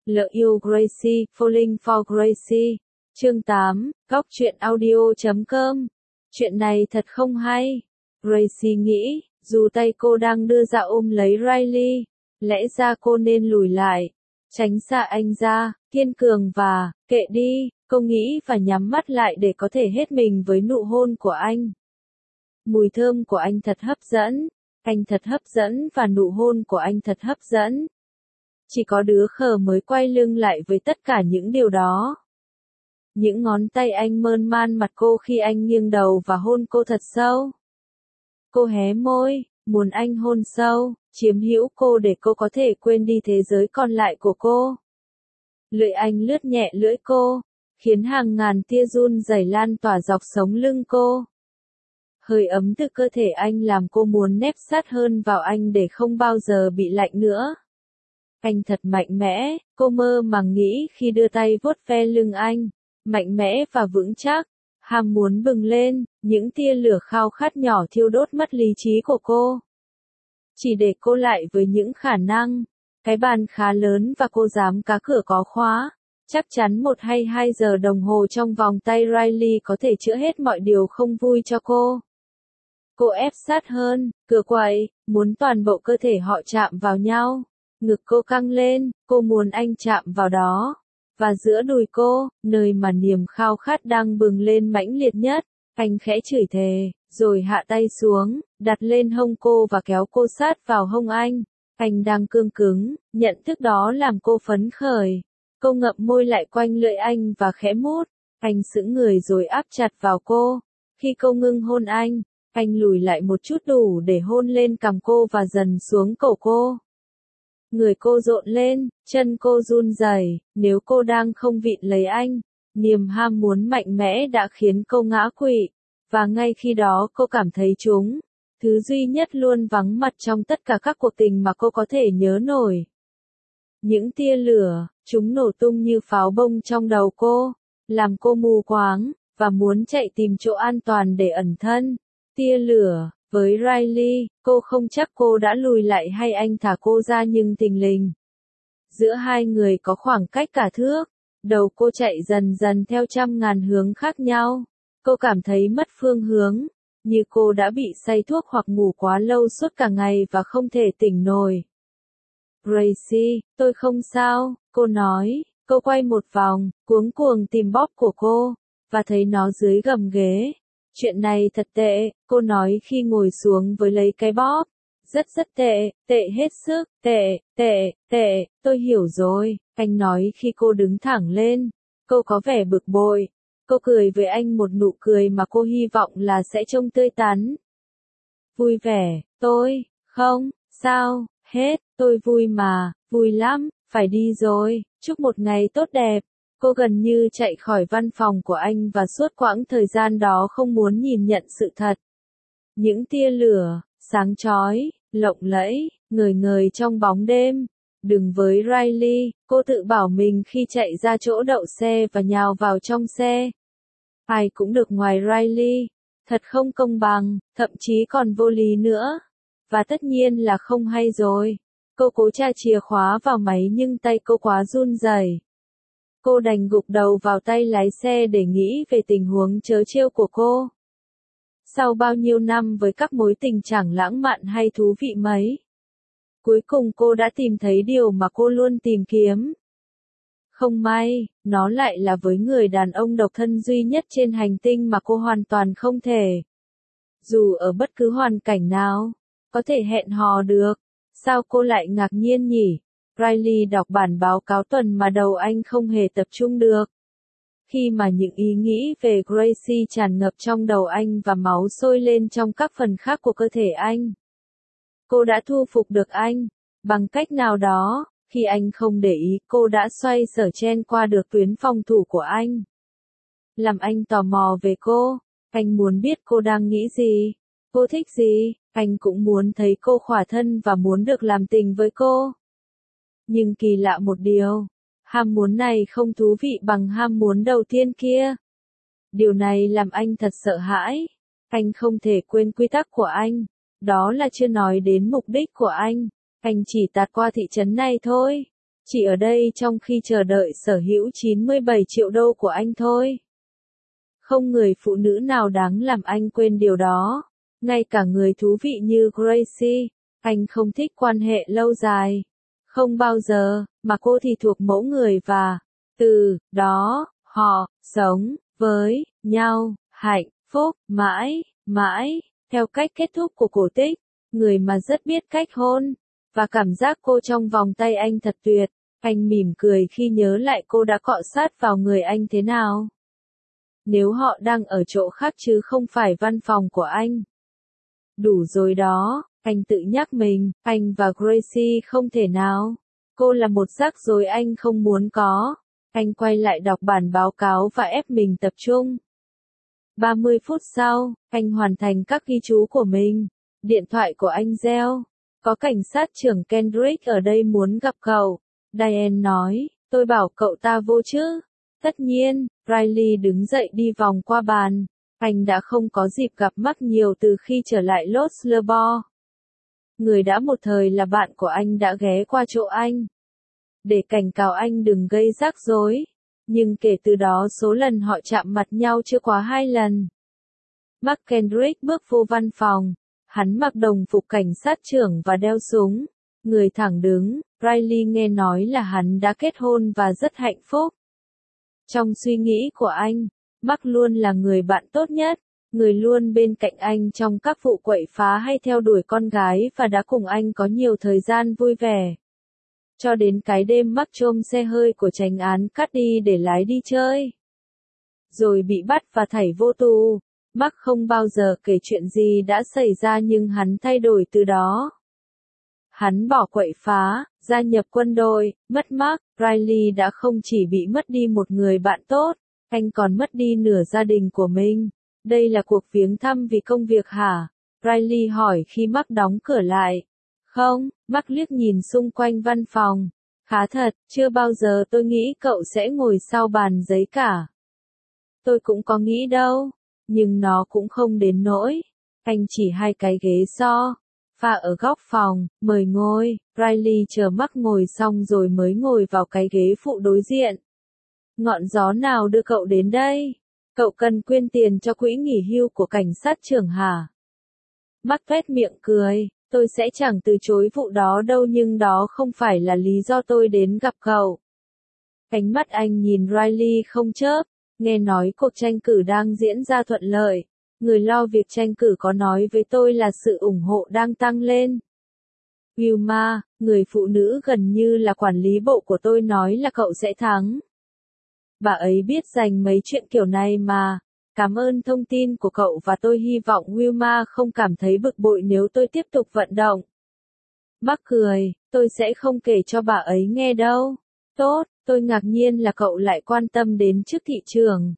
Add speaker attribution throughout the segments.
Speaker 1: Lỡ yêu Gracie, Falling for Gracie. Chương 8, Góc truyện audio.com. Chuyện này thật không hay. Gracie nghĩ, dù tay cô đang đưa ra ôm lấy Riley, lẽ ra cô nên lùi lại, tránh xa anh ra, kiên cường và, kệ đi, cô nghĩ và nhắm mắt lại để có thể hết mình với nụ hôn của anh. Mùi thơm của anh thật hấp dẫn, anh thật hấp dẫn và nụ hôn của anh thật hấp dẫn. Chỉ có đứa khờ mới quay lưng lại với tất cả những điều đó. Những ngón tay anh mơn man mặt cô khi anh nghiêng đầu và hôn cô thật sâu. Cô hé môi, muốn anh hôn sâu, chiếm hữu cô để cô có thể quên đi thế giới còn lại của cô. Lưỡi anh lướt nhẹ lưỡi cô, khiến hàng ngàn tia run rẩy lan tỏa dọc sống lưng cô. Hơi ấm từ cơ thể anh làm cô muốn nép sát hơn vào anh để không bao giờ bị lạnh nữa. Anh thật mạnh mẽ, cô mơ màng nghĩ khi đưa tay vuốt ve lưng anh, mạnh mẽ và vững chắc, ham muốn bừng lên, những tia lửa khao khát nhỏ thiêu đốt mất lý trí của cô. Chỉ để cô lại với những khả năng, cái bàn khá lớn và cô dám cá cửa có khóa, chắc chắn 1 hay 2 giờ đồng hồ trong vòng tay Riley có thể chữa hết mọi điều không vui cho cô. Cô ép sát hơn, cửa quậy, muốn toàn bộ cơ thể họ chạm vào nhau. Ngực cô căng lên, cô muốn anh chạm vào đó. Và giữa đùi cô, nơi mà niềm khao khát đang bừng lên mãnh liệt nhất, anh khẽ chửi thề, rồi hạ tay xuống, đặt lên hông cô và kéo cô sát vào hông anh. Anh đang cương cứng, nhận thức đó làm cô phấn khởi. Cô ngậm môi lại quanh lưỡi anh và khẽ mút. Anh sững người rồi áp chặt vào cô. Khi cô ngưng hôn anh lùi lại một chút đủ để hôn lên cằm cô và dần xuống cổ cô. Người cô rộn lên, chân cô run rẩy, nếu cô đang không vịn lấy anh, niềm ham muốn mạnh mẽ đã khiến cô ngã quỵ, và ngay khi đó cô cảm thấy chúng, thứ duy nhất luôn vắng mặt trong tất cả các cuộc tình mà cô có thể nhớ nổi. Những tia lửa, chúng nổ tung như pháo bông trong đầu cô, làm cô mù quáng, và muốn chạy tìm chỗ an toàn để ẩn thân. Tia lửa. Với Riley, cô không chắc cô đã lùi lại hay anh thả cô ra nhưng thình lình. Giữa hai người có khoảng cách cả thước, đầu cô chạy dần dần theo trăm ngàn hướng khác nhau. Cô cảm thấy mất phương hướng, như cô đã bị say thuốc hoặc ngủ quá lâu suốt cả ngày và không thể tỉnh nổi. Gracie, tôi không sao, cô nói, cô quay một vòng, cuống cuồng tìm bóp của cô, và thấy nó dưới gầm ghế. Chuyện này thật tệ, cô nói khi ngồi xuống với lấy cái bóp. Rất tệ, tệ hết sức, tệ, tôi hiểu rồi, anh nói khi cô đứng thẳng lên. Cô có vẻ bực bội. Cô cười với anh một nụ cười mà cô hy vọng là sẽ trông tươi tắn. Vui vẻ, không, sao, hết, tôi vui mà, vui lắm, phải đi rồi, chúc một ngày tốt đẹp. Cô gần như chạy khỏi văn phòng của anh và suốt quãng thời gian đó không muốn nhìn nhận sự thật. Những tia lửa, sáng chói, lộng lẫy, ngời ngời trong bóng đêm. Đừng với Riley, cô tự bảo mình khi chạy ra chỗ đậu xe và nhào vào trong xe. Ai cũng được ngoài Riley. Thật không công bằng, thậm chí còn vô lý nữa. Và tất nhiên là không hay rồi. Cô cố tra chìa khóa vào máy nhưng tay cô quá run rẩy. Cô đành gục đầu vào tay lái xe để nghĩ về tình huống trớ trêu của cô. Sau bao nhiêu năm với các mối tình chẳng lãng mạn hay thú vị mấy, cuối cùng cô đã tìm thấy điều mà cô luôn tìm kiếm. Không may, nó lại là với người đàn ông độc thân duy nhất trên hành tinh mà cô hoàn toàn không thể. Dù ở bất cứ hoàn cảnh nào, có thể hẹn hò được. Sao cô lại ngạc nhiên nhỉ? Riley đọc bản báo cáo tuần mà đầu anh không hề tập trung được. Khi mà những ý nghĩ về Gracie tràn ngập trong đầu anh và máu sôi lên trong các phần khác của cơ thể anh. Cô đã thu phục được anh. Bằng cách nào đó, khi anh không để ý cô đã xoay sở chen qua được tuyến phòng thủ của anh. Làm anh tò mò về cô. Anh muốn biết cô đang nghĩ gì. Cô thích gì. Anh cũng muốn thấy cô khỏa thân và muốn được làm tình với cô. Nhưng kỳ lạ một điều, ham muốn này không thú vị bằng ham muốn đầu tiên kia. Điều này làm anh thật sợ hãi. Anh không thể quên quy tắc của anh. Đó là chưa nói đến mục đích của anh. Anh chỉ tạt qua thị trấn này thôi. Chỉ ở đây trong khi chờ đợi sở hữu 97 triệu đô của anh thôi. Không người phụ nữ nào đáng làm anh quên điều đó. Ngay cả người thú vị như Gracie, anh không thích quan hệ lâu dài. Không bao giờ, mà cô thì thuộc mẫu người và, từ đó, họ, sống, với, nhau, hạnh phúc, mãi, mãi, theo cách kết thúc của cổ tích, người mà rất biết cách hôn, và cảm giác cô trong vòng tay anh thật tuyệt. Anh mỉm cười khi nhớ lại cô đã cọ sát vào người anh thế nào. Nếu họ đang ở chỗ khác chứ không phải văn phòng của anh. Đủ rồi đó, anh tự nhắc mình, anh và Gracie không thể nào. Cô là một rắc rối anh không muốn có. Anh quay lại đọc bản báo cáo và ép mình tập trung. 30 phút sau, anh hoàn thành các ghi chú của mình. Điện thoại của anh reo. Có cảnh sát trưởng Kendrick ở đây muốn gặp cậu. Diane nói, tôi bảo cậu ta vô chứ. Tất nhiên, Riley đứng dậy đi vòng qua bàn. Anh đã không có dịp gặp Mark nhiều từ khi trở lại Los Lebos. Người đã một thời là bạn của anh đã ghé qua chỗ anh. Để cảnh cáo anh đừng gây rắc rối. Nhưng kể từ đó số lần họ chạm mặt nhau chưa quá 2 lần. Mark Kendrick bước vô văn phòng. Hắn mặc đồng phục cảnh sát trưởng và đeo súng. Người thẳng đứng, Riley nghe nói là hắn đã kết hôn và rất hạnh phúc. Trong suy nghĩ của anh, Mark luôn là người bạn tốt nhất, người luôn bên cạnh anh trong các vụ quậy phá hay theo đuổi con gái và đã cùng anh có nhiều thời gian vui vẻ. Cho đến cái đêm Mark trôm xe hơi của chánh án Cady để lái đi chơi. Rồi bị bắt và thảy vô tù. Mark không bao giờ kể chuyện gì đã xảy ra nhưng hắn thay đổi từ đó. Hắn bỏ quậy phá, gia nhập quân đội, mất Mark, Riley đã không chỉ bị mất đi một người bạn tốt, anh còn mất đi nửa gia đình của mình. Đây là cuộc viếng thăm vì công việc hả? Riley hỏi khi Mark đóng cửa lại. Không, Mark liếc nhìn xung quanh văn phòng. Khá thật, chưa bao giờ tôi nghĩ cậu sẽ ngồi sau bàn giấy cả. Tôi cũng có nghĩ đâu, nhưng nó cũng không đến nỗi. Anh chỉ 2 cái ghế pha ở góc phòng, mời ngồi. Riley chờ Mark ngồi xong rồi mới ngồi vào cái ghế phụ đối diện. Ngọn gió nào đưa cậu đến đây? Cậu cần quyên tiền cho quỹ nghỉ hưu của cảnh sát trưởng hả? Mark tuét miệng cười, tôi sẽ chẳng từ chối vụ đó đâu nhưng đó không phải là lý do tôi đến gặp cậu. Ánh mắt anh nhìn Riley không chớp, nghe nói cuộc tranh cử đang diễn ra thuận lợi. Người lo việc tranh cử có nói với tôi là sự ủng hộ đang tăng lên. Wilma, người phụ nữ gần như là quản lý bộ của tôi nói là cậu sẽ thắng. Bà ấy biết dành mấy chuyện kiểu này mà. Cảm ơn thông tin của cậu và tôi hy vọng Wilma không cảm thấy bực bội nếu tôi tiếp tục vận động. Mark cười, tôi sẽ không kể cho bà ấy nghe đâu. Tốt, tôi ngạc nhiên là cậu lại quan tâm đến chức thị trường.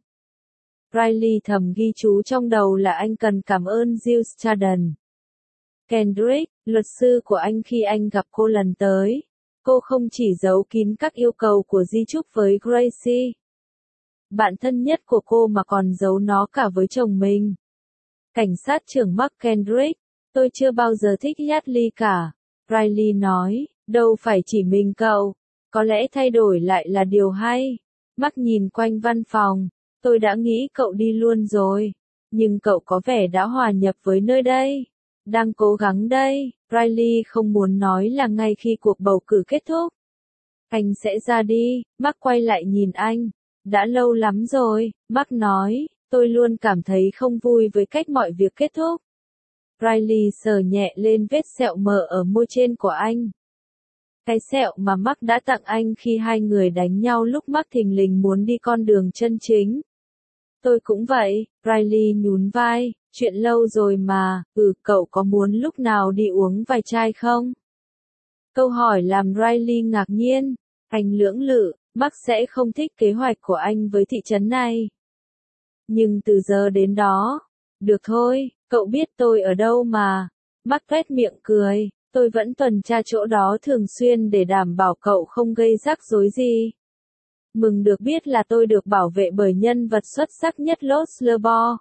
Speaker 1: Riley thầm ghi chú trong đầu là anh cần cảm ơn Jill Stardon. Kendrick, luật sư của anh khi anh gặp cô lần tới. Cô không chỉ giấu kín các yêu cầu của di chúc với Gracie, bạn thân nhất của cô mà còn giấu nó cả với chồng mình. Cảnh sát trưởng Mark Kendrick, tôi chưa bao giờ thích Yardley cả. Riley nói, đâu phải chỉ mình cậu, có lẽ thay đổi lại là điều hay. Mark nhìn quanh văn phòng, tôi đã nghĩ cậu đi luôn rồi, nhưng cậu có vẻ đã hòa nhập với nơi đây. Đang cố gắng đây, Riley không muốn nói là ngay khi cuộc bầu cử kết thúc. Anh sẽ ra đi, Mark quay lại nhìn anh. Đã lâu lắm rồi, Mark nói, tôi luôn cảm thấy không vui với cách mọi việc kết thúc. Riley sờ nhẹ lên vết sẹo mờ ở môi trên của anh. Cái sẹo mà Mark đã tặng anh khi 2 người đánh nhau lúc Mark thình lình muốn đi con đường chân chính. Tôi cũng vậy, Riley nhún vai, chuyện lâu rồi mà, cậu có muốn lúc nào đi uống vài chai không? Câu hỏi làm Riley ngạc nhiên, anh lưỡng lự, Mark sẽ không thích kế hoạch của anh với thị trấn này. Nhưng từ giờ đến đó, được thôi, cậu biết tôi ở đâu mà. Mark tuét miệng cười, tôi vẫn tuần tra chỗ đó thường xuyên để đảm bảo cậu không gây rắc rối gì. Mừng được biết là tôi được bảo vệ bởi nhân vật xuất sắc nhất Los Lebos.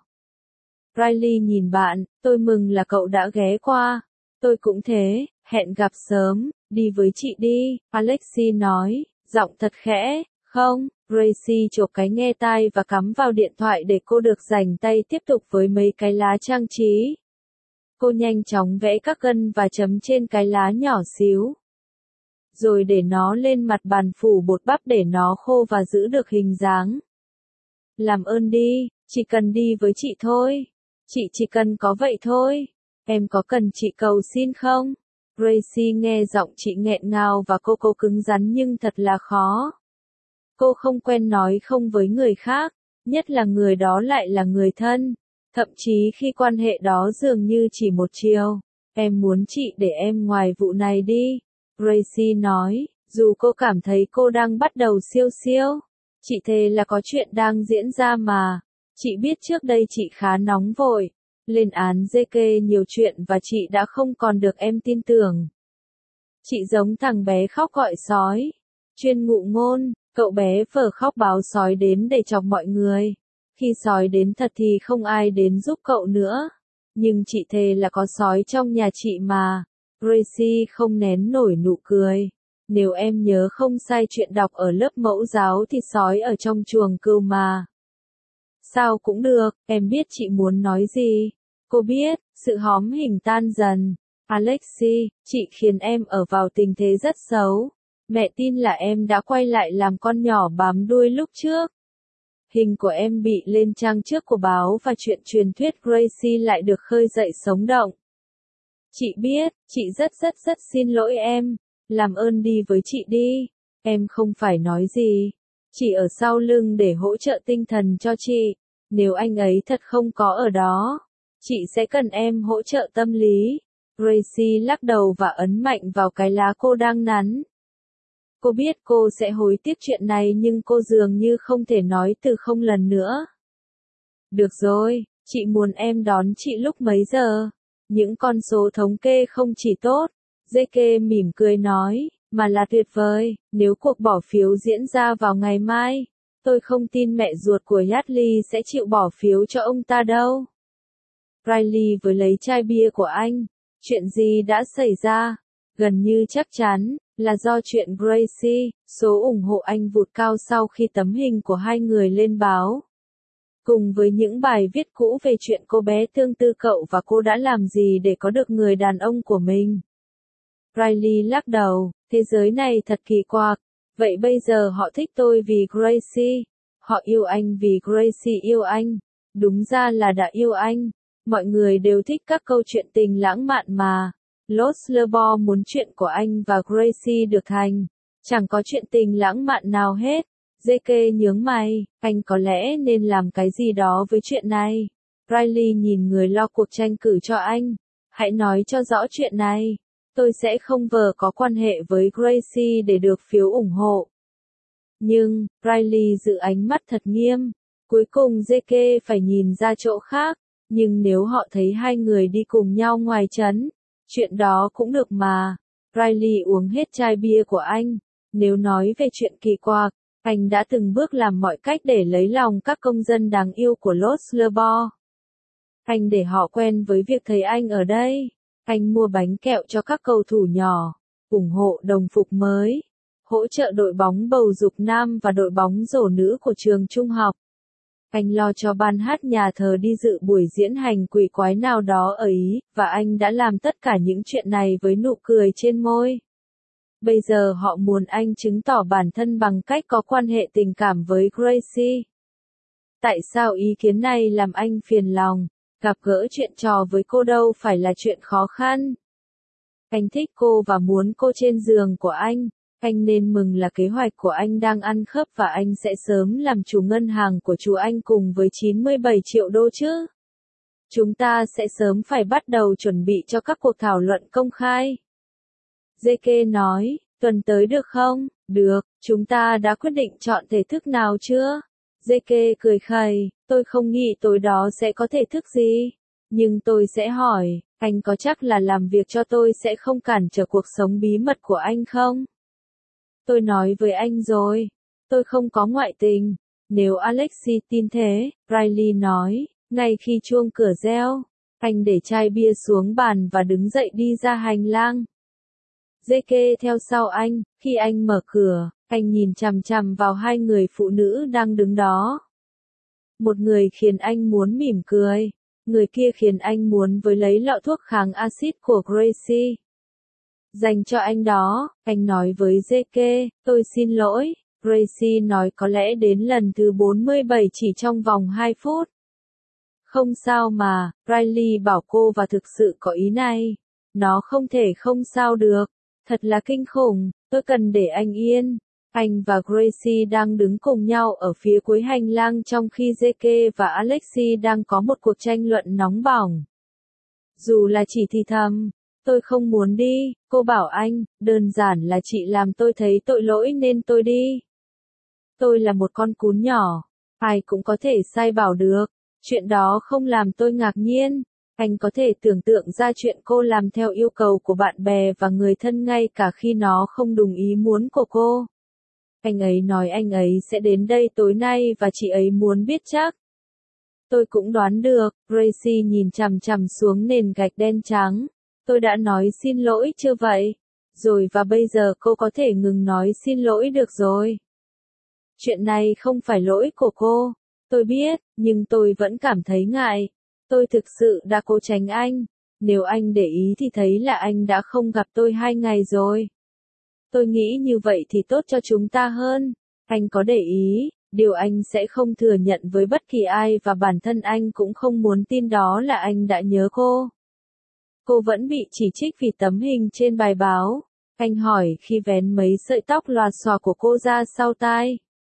Speaker 1: Riley nhìn bạn, tôi mừng là cậu đã ghé qua. Tôi cũng thế, hẹn gặp sớm. Đi với chị đi, Alexi nói, giọng thật khẽ. Không, Gracie chộp cái nghe tai và cắm vào điện thoại để cô được rảnh tay tiếp tục với mấy cái lá trang trí. Cô nhanh chóng vẽ các gân và chấm trên cái lá nhỏ xíu. Rồi để nó lên mặt bàn phủ bột bắp để nó khô và giữ được hình dáng. Làm ơn đi, chỉ cần đi với chị thôi. Chị chỉ cần có vậy thôi. Em có cần chị cầu xin không? Gracie nghe giọng chị nghẹn ngào và cô cứng rắn nhưng thật là khó. Cô không quen nói không với người khác, nhất là người đó lại là người thân. Thậm chí khi quan hệ đó dường như chỉ một chiều. Em muốn chị để em ngoài vụ này đi. Gracie nói, dù cô cảm thấy cô đang bắt đầu siêu siêu. Chị thề là có chuyện đang diễn ra mà. Chị biết trước đây chị khá nóng vội. Lên án JK nhiều chuyện và chị đã không còn được em tin tưởng. Chị giống thằng bé khóc gọi sói. Chuyên ngụ ngôn, cậu bé phở khóc báo sói đến để chọc mọi người. Khi sói đến thật thì không ai đến giúp cậu nữa. Nhưng chị thề là có sói trong nhà chị mà. Gracie không nén nổi nụ cười. Nếu em nhớ không sai chuyện đọc ở lớp mẫu giáo thì sói ở trong chuồng cừu mà. Sao cũng được, em biết chị muốn nói gì. Cô biết, sự hóm hình tan dần. Alexi, chị khiến em ở vào tình thế rất xấu. Mẹ tin là em đã quay lại làm con nhỏ bám đuôi lúc trước. Hình của em bị lên trang trước của báo và chuyện truyền thuyết Gracie lại được khơi dậy sống động. Chị biết, chị rất xin lỗi em. Làm ơn đi với chị đi. Em không phải nói gì. Chị ở sau lưng để hỗ trợ tinh thần cho chị. Nếu anh ấy thật không có ở đó, chị sẽ cần em hỗ trợ tâm lý. Gracie lắc đầu và ấn mạnh vào cái lá cô đang nắn. Cô biết cô sẽ hối tiếc chuyện này nhưng cô dường như không thể nói từ không lần nữa. Được rồi, chị muốn em đón chị lúc mấy giờ? Những con số thống kê không chỉ tốt, JK mỉm cười nói, mà là tuyệt vời, nếu cuộc bỏ phiếu diễn ra vào ngày mai. Tôi không tin mẹ ruột của Yardley sẽ chịu bỏ phiếu cho ông ta đâu. Riley với lấy chai bia của anh. Chuyện gì đã xảy ra? Gần như chắc chắn là do chuyện Gracie. Số ủng hộ anh vụt cao sau khi tấm hình của hai người lên báo. Cùng với những bài viết cũ về chuyện cô bé tương tư cậu và cô đã làm gì để có được người đàn ông của mình. Riley lắc đầu, thế giới này thật kỳ quặc. Vậy bây giờ họ thích tôi vì Gracie. Họ yêu anh vì Gracie yêu anh. Đúng ra là đã yêu anh. Mọi người đều thích các câu chuyện tình lãng mạn mà. Lost Lover muốn chuyện của anh và Gracie được thành. Chẳng có chuyện tình lãng mạn nào hết. JK nhướng mày, anh có lẽ nên làm cái gì đó với chuyện này. Riley nhìn người lo cuộc tranh cử cho anh. Hãy nói cho rõ chuyện này. Tôi sẽ không vờ có quan hệ với Gracie để được phiếu ủng hộ. Nhưng, Riley giữ ánh mắt thật nghiêm. Cuối cùng JK phải nhìn ra chỗ khác. Nhưng nếu họ thấy hai người đi cùng nhau ngoài trấn, chuyện đó cũng được mà. Riley uống hết chai bia của anh. Nếu nói về chuyện kỳ quặc, anh đã từng bước làm mọi cách để lấy lòng các công dân đáng yêu của Lost Lover. Anh để họ quen với việc thấy anh ở đây. Anh mua bánh kẹo cho các cầu thủ nhỏ, ủng hộ đồng phục mới, hỗ trợ đội bóng bầu dục nam và đội bóng rổ nữ của trường trung học. Anh lo cho ban hát nhà thờ đi dự buổi diễn hành quỷ quái nào đó ở Ý, và anh đã làm tất cả những chuyện này với nụ cười trên môi. Bây giờ họ muốn anh chứng tỏ bản thân bằng cách có quan hệ tình cảm với Gracie. Tại sao ý kiến này làm anh phiền lòng? Gặp gỡ chuyện trò với cô đâu phải là chuyện khó khăn. Anh thích cô và muốn cô trên giường của anh. Anh nên mừng là kế hoạch của anh đang ăn khớp và anh sẽ sớm làm chủ ngân hàng của chú anh cùng với 97 triệu đô chứ. Chúng ta sẽ sớm phải bắt đầu chuẩn bị cho các cuộc thảo luận công khai. JK nói, tuần tới được không? Được, chúng ta đã quyết định chọn thể thức nào chưa? JK cười khẩy, tôi không nghĩ tối đó sẽ có thể thức gì. Nhưng tôi sẽ hỏi, anh có chắc là làm việc cho tôi sẽ không cản trở cuộc sống bí mật của anh không? Tôi nói với anh rồi, tôi không có ngoại tình. Nếu Alexi tin thế, Riley nói, ngay khi chuông cửa reo, anh để chai bia xuống bàn và đứng dậy đi ra hành lang. JK theo sau anh, khi anh mở cửa, anh nhìn chằm chằm vào hai người phụ nữ đang đứng đó. Một người khiến anh muốn mỉm cười, người kia khiến anh muốn với lấy lọ thuốc kháng axit của Gracie. Dành cho anh đó, anh nói với JK, tôi xin lỗi. Gracie nói có lẽ đến lần thứ 47 chỉ trong vòng 2 phút. Không sao mà, Riley bảo cô và thực sự có ý này. Nó không thể không sao được. Thật là kinh khủng, tôi cần để anh yên. Anh và Gracie đang đứng cùng nhau ở phía cuối hành lang trong khi JK và Alexei đang có một cuộc tranh luận nóng bỏng. Dù là chỉ thì thầm, tôi không muốn đi, cô bảo anh, đơn giản là chị làm tôi thấy tội lỗi nên tôi đi. Tôi là một con cún nhỏ, ai cũng có thể sai bảo được, chuyện đó không làm tôi ngạc nhiên. Anh có thể tưởng tượng ra chuyện cô làm theo yêu cầu của bạn bè và người thân ngay cả khi nó không đúng ý muốn của cô. Anh ấy nói anh ấy sẽ đến đây tối nay và chị ấy muốn biết chắc. Tôi cũng đoán được, Gracie nhìn chằm chằm xuống nền gạch đen trắng. Tôi đã nói xin lỗi chưa vậy? Rồi và bây giờ cô có thể ngừng nói xin lỗi được rồi. Chuyện này không phải lỗi của cô. Tôi biết, nhưng tôi vẫn cảm thấy ngại. Tôi thực sự đã cố tránh anh. Nếu anh để ý thì thấy là anh đã không gặp tôi 2 ngày rồi. Tôi nghĩ như vậy thì tốt cho chúng ta hơn. Anh có để ý, điều anh sẽ không thừa nhận với bất kỳ ai và bản thân anh cũng không muốn tin đó là anh đã nhớ cô. Cô vẫn bị chỉ trích vì tấm hình trên bài báo. Anh hỏi khi vén mấy sợi tóc lòa xòa của cô ra sau tai.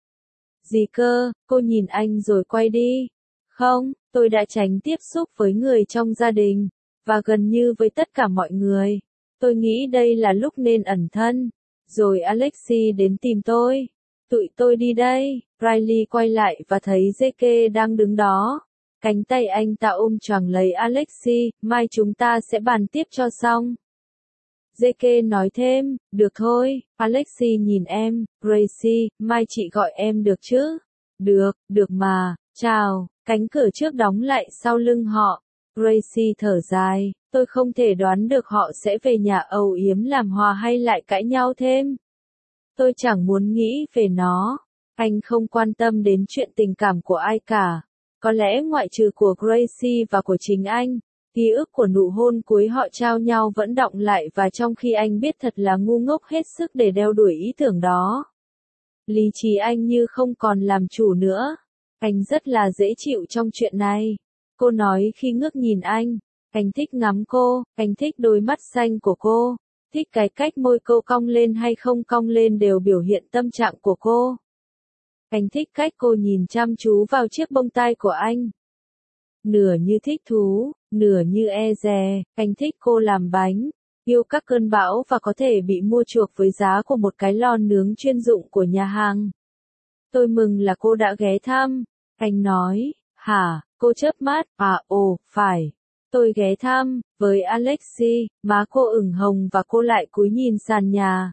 Speaker 1: Gì cơ, cô nhìn anh rồi quay đi. Không, tôi đã tránh tiếp xúc với người trong gia đình, và gần như với tất cả mọi người. Tôi nghĩ đây là lúc nên ẩn thân. Rồi Alexei đến tìm tôi. Tụi tôi đi đây. Riley quay lại và thấy JK đang đứng đó. Cánh tay anh ta ôm choàng lấy Alexei, mai chúng ta sẽ bàn tiếp cho xong. JK nói thêm, được thôi, Alexei nhìn em, Gracie, mai chị gọi em được chứ? Được mà, chào, cánh cửa trước đóng lại sau lưng họ. Gracie thở dài, tôi không thể đoán được họ sẽ về nhà âu yếm làm hòa hay lại cãi nhau thêm. Tôi chẳng muốn nghĩ về nó. Anh không quan tâm đến chuyện tình cảm của ai cả. Có lẽ ngoại trừ của Gracie và của chính anh. Ký ức của nụ hôn cuối họ trao nhau vẫn đọng lại và trong khi anh biết thật là ngu ngốc hết sức để đeo đuổi ý tưởng đó. Lý trí anh như không còn làm chủ nữa. Anh rất là dễ chịu trong chuyện này. Cô nói khi ngước nhìn anh. Anh thích ngắm cô, anh thích đôi mắt xanh của cô. Thích cái cách môi cô cong lên hay không cong lên đều biểu hiện tâm trạng của cô. Anh thích cách cô nhìn chăm chú vào chiếc bông tai của anh. Nửa như thích thú, nửa như e dè, anh thích cô làm bánh, yêu các cơn bão và có thể bị mua chuộc với giá của một cái lò nướng chuyên dụng của nhà hàng. Tôi mừng là cô đã ghé thăm. Anh nói, hả, cô chớp mắt, phải. Tôi ghé thăm, với Alexei, má cô ửng hồng và cô lại cúi nhìn sàn nhà.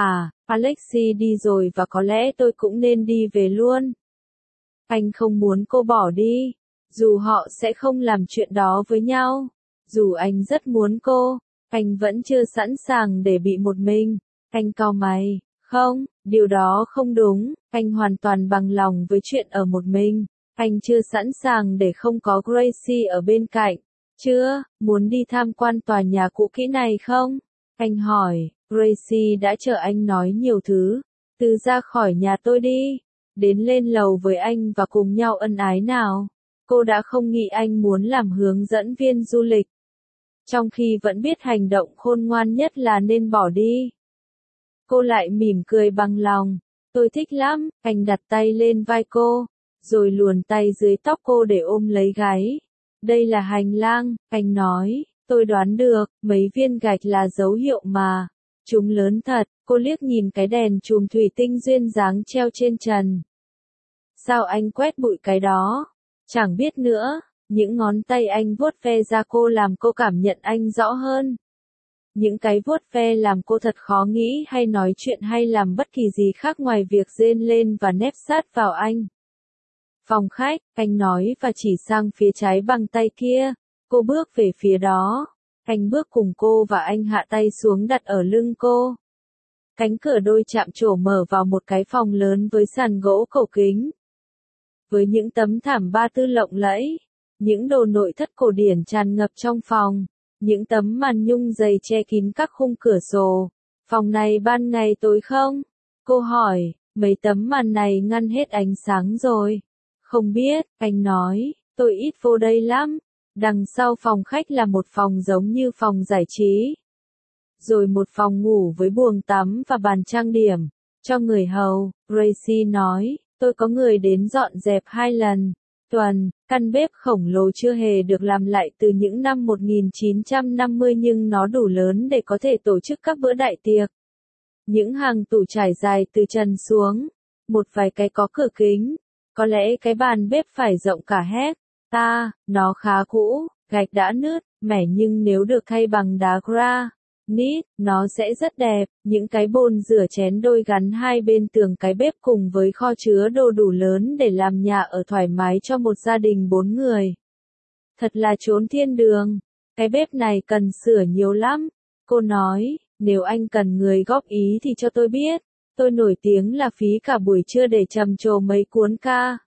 Speaker 1: Alexei đi rồi và có lẽ tôi cũng nên đi về luôn. Anh không muốn cô bỏ đi. Dù họ sẽ không làm chuyện đó với nhau. Dù anh rất muốn cô, anh vẫn chưa sẵn sàng để bị một mình. Anh cau mày. Không, điều đó không đúng. Anh hoàn toàn bằng lòng với chuyện ở một mình. Anh chưa sẵn sàng để không có Gracie ở bên cạnh. Chưa, muốn đi tham quan tòa nhà cũ kỹ này không? Anh hỏi, Gracie đã chờ anh nói nhiều thứ. Từ ra khỏi nhà tôi đi. Đến lên lầu với anh và cùng nhau ân ái nào. Cô đã không nghĩ anh muốn làm hướng dẫn viên du lịch. Trong khi vẫn biết hành động khôn ngoan nhất là nên bỏ đi. Cô lại mỉm cười bằng lòng. Tôi thích lắm, anh đặt tay lên vai cô, rồi luồn tay dưới tóc cô để ôm lấy gáy. Đây là hành lang, anh nói, tôi đoán được, mấy viên gạch là dấu hiệu mà. Chúng lớn thật, cô liếc nhìn cái đèn chùm thủy tinh duyên dáng treo trên trần. Sao anh quét bụi cái đó? Chẳng biết nữa, những ngón tay anh vuốt ve da cô làm cô cảm nhận anh rõ hơn. Những cái vuốt ve làm cô thật khó nghĩ hay nói chuyện hay làm bất kỳ gì khác ngoài việc rên lên và nép sát vào anh. Phòng khách, anh nói và chỉ sang phía trái bằng tay kia. Cô bước về phía đó. Anh bước cùng cô và anh hạ tay xuống đặt ở lưng cô. Cánh cửa đôi chạm trổ mở vào một cái phòng lớn với sàn gỗ cổ kính. Với những tấm thảm ba tư lộng lẫy, những đồ nội thất cổ điển tràn ngập trong phòng, những tấm màn nhung dày che kín các khung cửa sổ. Phòng này ban ngày tối không? Cô hỏi, mấy tấm màn này ngăn hết ánh sáng rồi. Không biết, anh nói, tôi ít vô đây lắm. Đằng sau phòng khách là một phòng giống như phòng giải trí. Rồi một phòng ngủ với buồng tắm và bàn trang điểm. Cho người hầu, Gracie nói, tôi có người đến dọn dẹp 2 lần. Tuần, căn bếp khổng lồ chưa hề được làm lại từ những năm 1950 nhưng nó đủ lớn để có thể tổ chức các bữa đại tiệc. Những hàng tủ trải dài từ trần xuống, một vài cái có cửa kính, có lẽ cái bàn bếp phải rộng cả hét. Nó khá cũ, gạch đã nứt, mẻ nhưng nếu được thay bằng đá granite, nó sẽ rất đẹp. Những cái bồn rửa chén đôi gắn hai bên tường cái bếp cùng với kho chứa đồ đủ lớn để làm nhà ở thoải mái cho một gia đình 4 người. Thật là chốn thiên đường. Cái bếp này cần sửa nhiều lắm. Cô nói, nếu anh cần người góp ý thì cho tôi biết. Tôi nổi tiếng là phí cả buổi trưa để trầm trồ mấy cuốn ca.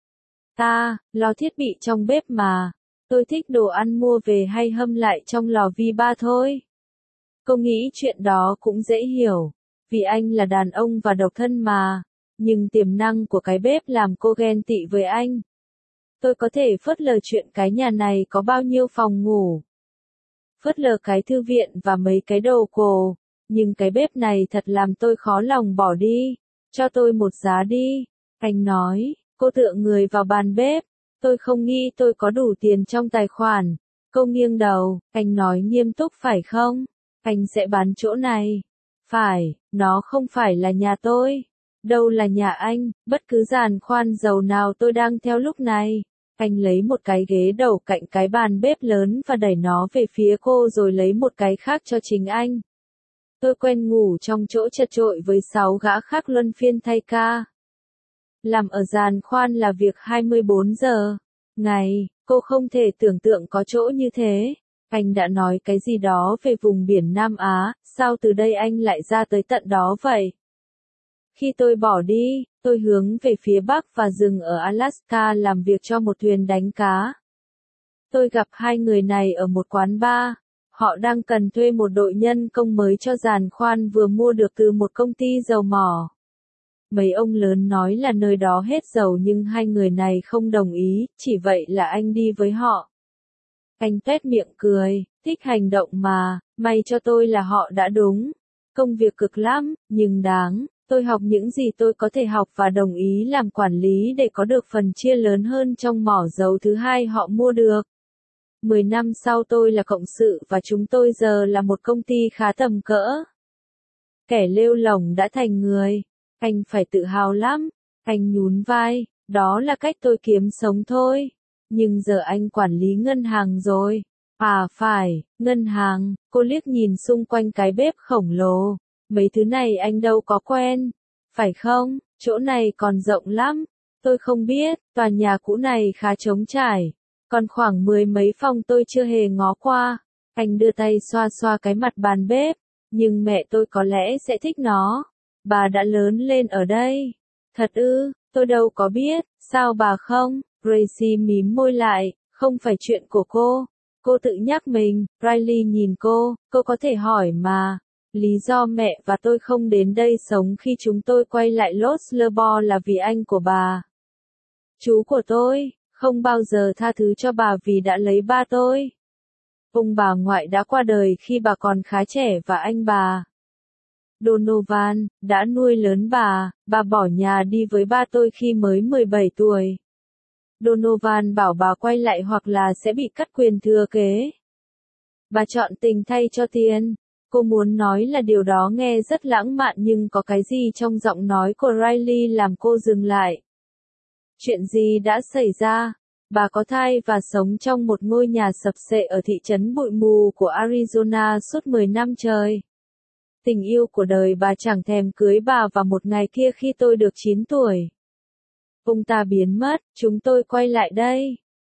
Speaker 1: Lo thiết bị trong bếp mà. Tôi thích đồ ăn mua về hay hâm lại trong lò vi ba thôi. Cô nghĩ chuyện đó cũng dễ hiểu. Vì anh là đàn ông và độc thân mà. Nhưng tiềm năng của cái bếp làm cô ghen tị với anh. Tôi có thể phớt lờ chuyện cái nhà này có bao nhiêu phòng ngủ. Phớt lờ cái thư viện và mấy cái đồ cổ. Nhưng cái bếp này thật làm tôi khó lòng bỏ đi. Cho tôi một giá đi. Anh nói, cô tựa người vào bàn bếp. Tôi không nghĩ tôi có đủ tiền trong tài khoản. Cô nghiêng đầu, anh nói nghiêm túc phải không? Anh sẽ bán chỗ này. Phải, nó không phải là nhà tôi. Đâu là nhà anh, bất cứ giàn khoan dầu nào tôi đang theo lúc này. Anh lấy một cái ghế đầu cạnh cái bàn bếp lớn và đẩy nó về phía cô rồi lấy một cái khác cho chính anh. Tôi quen ngủ trong chỗ chật chội với 6 gã khác luân phiên thay ca. Làm ở giàn khoan là việc 24 giờ. Ngày, cô không thể tưởng tượng có chỗ như thế. Anh đã nói cái gì đó về vùng biển Nam Á, sao từ đây anh lại ra tới tận đó vậy? Khi tôi bỏ đi, tôi hướng về phía Bắc và dừng ở Alaska làm việc cho một thuyền đánh cá. Tôi gặp 2 người này ở một quán bar. Họ đang cần thuê một đội nhân công mới cho giàn khoan vừa mua được từ một công ty dầu mỏ. Mấy ông lớn nói là nơi đó hết dầu nhưng 2 người này không đồng ý, chỉ vậy là anh đi với họ. Anh tuét miệng cười, thích hành động mà, may cho tôi là họ đã đúng. Công việc cực lắm, nhưng đáng, tôi học những gì tôi có thể học và đồng ý làm quản lý để có được phần chia lớn hơn trong mỏ dầu thứ hai họ mua được. 10 năm sau tôi là cộng sự và chúng tôi giờ là một công ty khá tầm cỡ. Kẻ lêu lổng đã thành người. Anh phải tự hào lắm. Anh nhún vai, đó là cách tôi kiếm sống thôi. Nhưng giờ anh quản lý ngân hàng rồi. À phải, ngân hàng, cô liếc nhìn xung quanh cái bếp khổng lồ. Mấy thứ này anh đâu có quen. Phải không, chỗ này còn rộng lắm. Tôi không biết, tòa nhà cũ này khá trống trải. Còn khoảng 10 mấy phòng tôi chưa hề ngó qua. Anh đưa tay xoa xoa cái mặt bàn bếp. Nhưng mẹ tôi có lẽ sẽ thích nó. Bà đã lớn lên ở đây. Thật ư, tôi đâu có biết, sao bà không? Gracie mím môi lại, không phải chuyện của cô. Cô tự nhắc mình, Riley nhìn cô có thể hỏi mà. Lý do mẹ và tôi không đến đây sống khi chúng tôi quay lại Los Lebos là vì anh của bà. Chú của tôi, không bao giờ tha thứ cho bà vì đã lấy ba tôi. Ông bà ngoại đã qua đời khi bà còn khá trẻ và anh bà, Donovan, đã nuôi lớn bà bỏ nhà đi với ba tôi khi mới 17 tuổi. Donovan bảo bà quay lại hoặc là sẽ bị cắt quyền thừa kế. Bà chọn tình thay cho tiền. Cô muốn nói là điều đó nghe rất lãng mạn nhưng có cái gì trong giọng nói của Riley làm cô dừng lại. Chuyện gì đã xảy ra? Bà có thai và sống trong một ngôi nhà sập xệ ở thị trấn bụi mù của Arizona suốt 10 năm trời. Tình yêu của đời bà chẳng thèm cưới bà vào một ngày kia khi tôi được 9 tuổi. Ông ta biến mất, chúng tôi quay lại đây.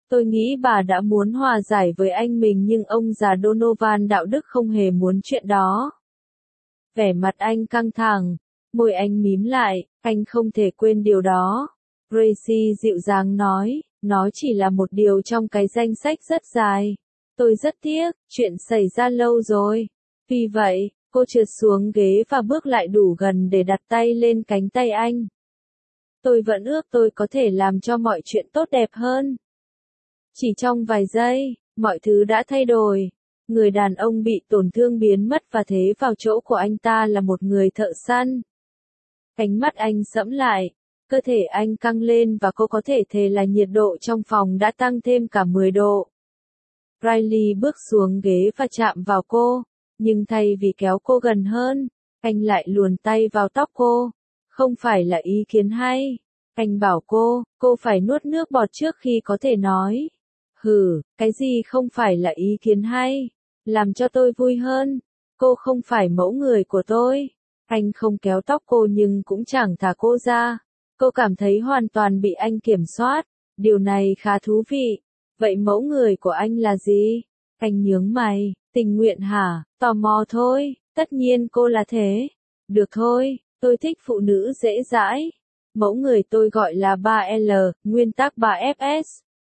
Speaker 1: Tôi nghĩ bà đã muốn hòa giải với anh mình nhưng ông già Donovan đạo đức không hề muốn chuyện đó. Vẻ mặt anh căng thẳng, môi anh mím lại, anh không thể quên điều đó. Gracie dịu dàng nói, nó chỉ là một điều trong cái danh sách rất dài. Tôi rất tiếc, chuyện xảy ra lâu rồi. Vì vậy, cô trượt xuống ghế và bước lại đủ gần để đặt tay lên cánh tay anh. Tôi vẫn ước tôi có thể làm cho mọi chuyện tốt đẹp hơn. Chỉ trong vài giây, mọi thứ đã thay đổi. Người đàn ông bị tổn thương biến mất và thế vào chỗ của anh ta là một người thợ săn. Ánh mắt anh sẫm lại, cơ thể anh căng lên và cô có thể thề là nhiệt độ trong phòng đã tăng thêm cả 10 độ. Riley bước xuống ghế và chạm vào cô, nhưng thay vì kéo cô gần hơn, anh lại luồn tay vào tóc cô. Không phải là ý kiến hay. Anh bảo cô phải nuốt nước bọt trước khi có thể nói. Hừ, cái gì không phải là ý kiến hay? Làm cho tôi vui hơn. Cô không phải mẫu người của tôi. Anh không kéo tóc cô nhưng cũng chẳng thả cô ra. Cô cảm thấy hoàn toàn bị anh kiểm soát. Điều này khá thú vị. Vậy mẫu người của anh là gì? Anh nhướng mày, tình nguyện hả? Tò mò thôi, tất nhiên cô là thế. Được thôi, tôi thích phụ nữ dễ dãi. Mẫu người tôi gọi là 3L, nguyên tắc 3FS.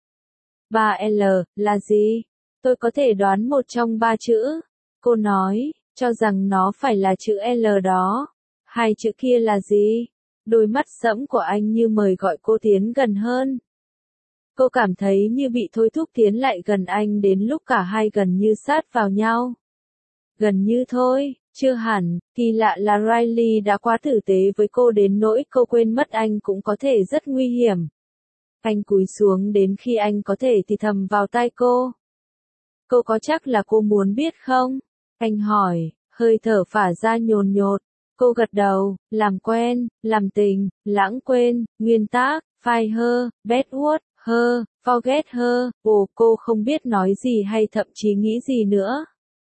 Speaker 1: 3L, là gì? Tôi có thể đoán một trong 3 chữ. Cô nói, cho rằng nó phải là chữ L đó. Hai chữ kia là gì? Đôi mắt sẫm của anh như mời gọi cô tiến gần hơn. Cô cảm thấy như bị thôi thúc tiến lại gần anh đến lúc cả hai gần như sát vào nhau. Gần như thôi, chưa hẳn, kỳ lạ là Riley đã quá tử tế với cô đến nỗi cô quên mất anh cũng có thể rất nguy hiểm. Anh cúi xuống đến khi anh có thể thì thầm vào tai cô. Cô có chắc là cô muốn biết không? Anh hỏi, hơi thở phả ra nhồn nhột. Cô gật đầu, làm quen, làm tình, lãng quên, nguyên tắc, fire, bedward, her, forget her. Ồ, cô không biết nói gì hay thậm chí nghĩ gì nữa.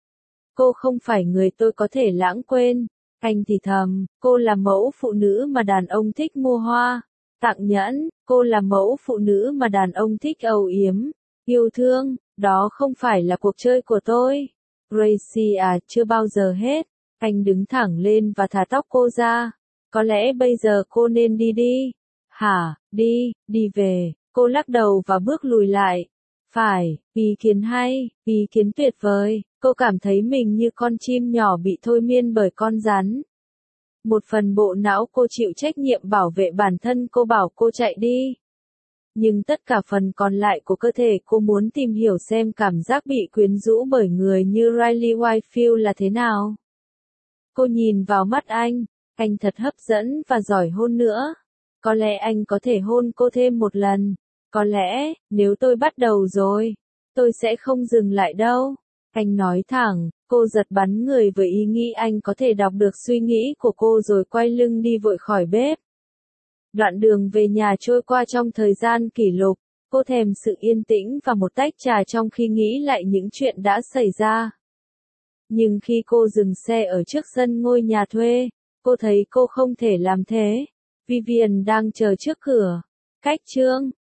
Speaker 1: Cô không phải người tôi có thể lãng quên. Anh thì thầm, cô là mẫu phụ nữ mà đàn ông thích mua hoa, tặng nhẫn, cô là mẫu phụ nữ mà đàn ông thích âu yếm, yêu thương, đó không phải là cuộc chơi của tôi. Gracie à, chưa bao giờ hết. Anh đứng thẳng lên và thả tóc cô ra. Có lẽ bây giờ cô nên đi đi. Hả, đi về. Cô lắc đầu và bước lùi lại. Phải, ý kiến hay, ý kiến tuyệt vời. Cô cảm thấy mình như con chim nhỏ bị thôi miên bởi con rắn. Một phần bộ não cô chịu trách nhiệm bảo vệ bản thân cô bảo cô chạy đi. Nhưng tất cả phần còn lại của cơ thể cô muốn tìm hiểu xem cảm giác bị quyến rũ bởi người như Riley Whitefield là thế nào. Cô nhìn vào mắt anh thật hấp dẫn và giỏi hôn nữa. Có lẽ anh có thể hôn cô thêm một lần. Có lẽ, nếu tôi bắt đầu rồi, tôi sẽ không dừng lại đâu. Anh nói thẳng, cô giật bắn người với ý nghĩ anh có thể đọc được suy nghĩ của cô rồi quay lưng đi vội khỏi bếp. Đoạn đường về nhà trôi qua trong thời gian kỷ lục, cô thèm sự yên tĩnh và một tách trà trong khi nghĩ lại những chuyện đã xảy ra. Nhưng khi cô dừng xe ở trước sân ngôi nhà thuê, cô thấy cô không thể làm thế. Vivian đang chờ trước cửa. Cách chương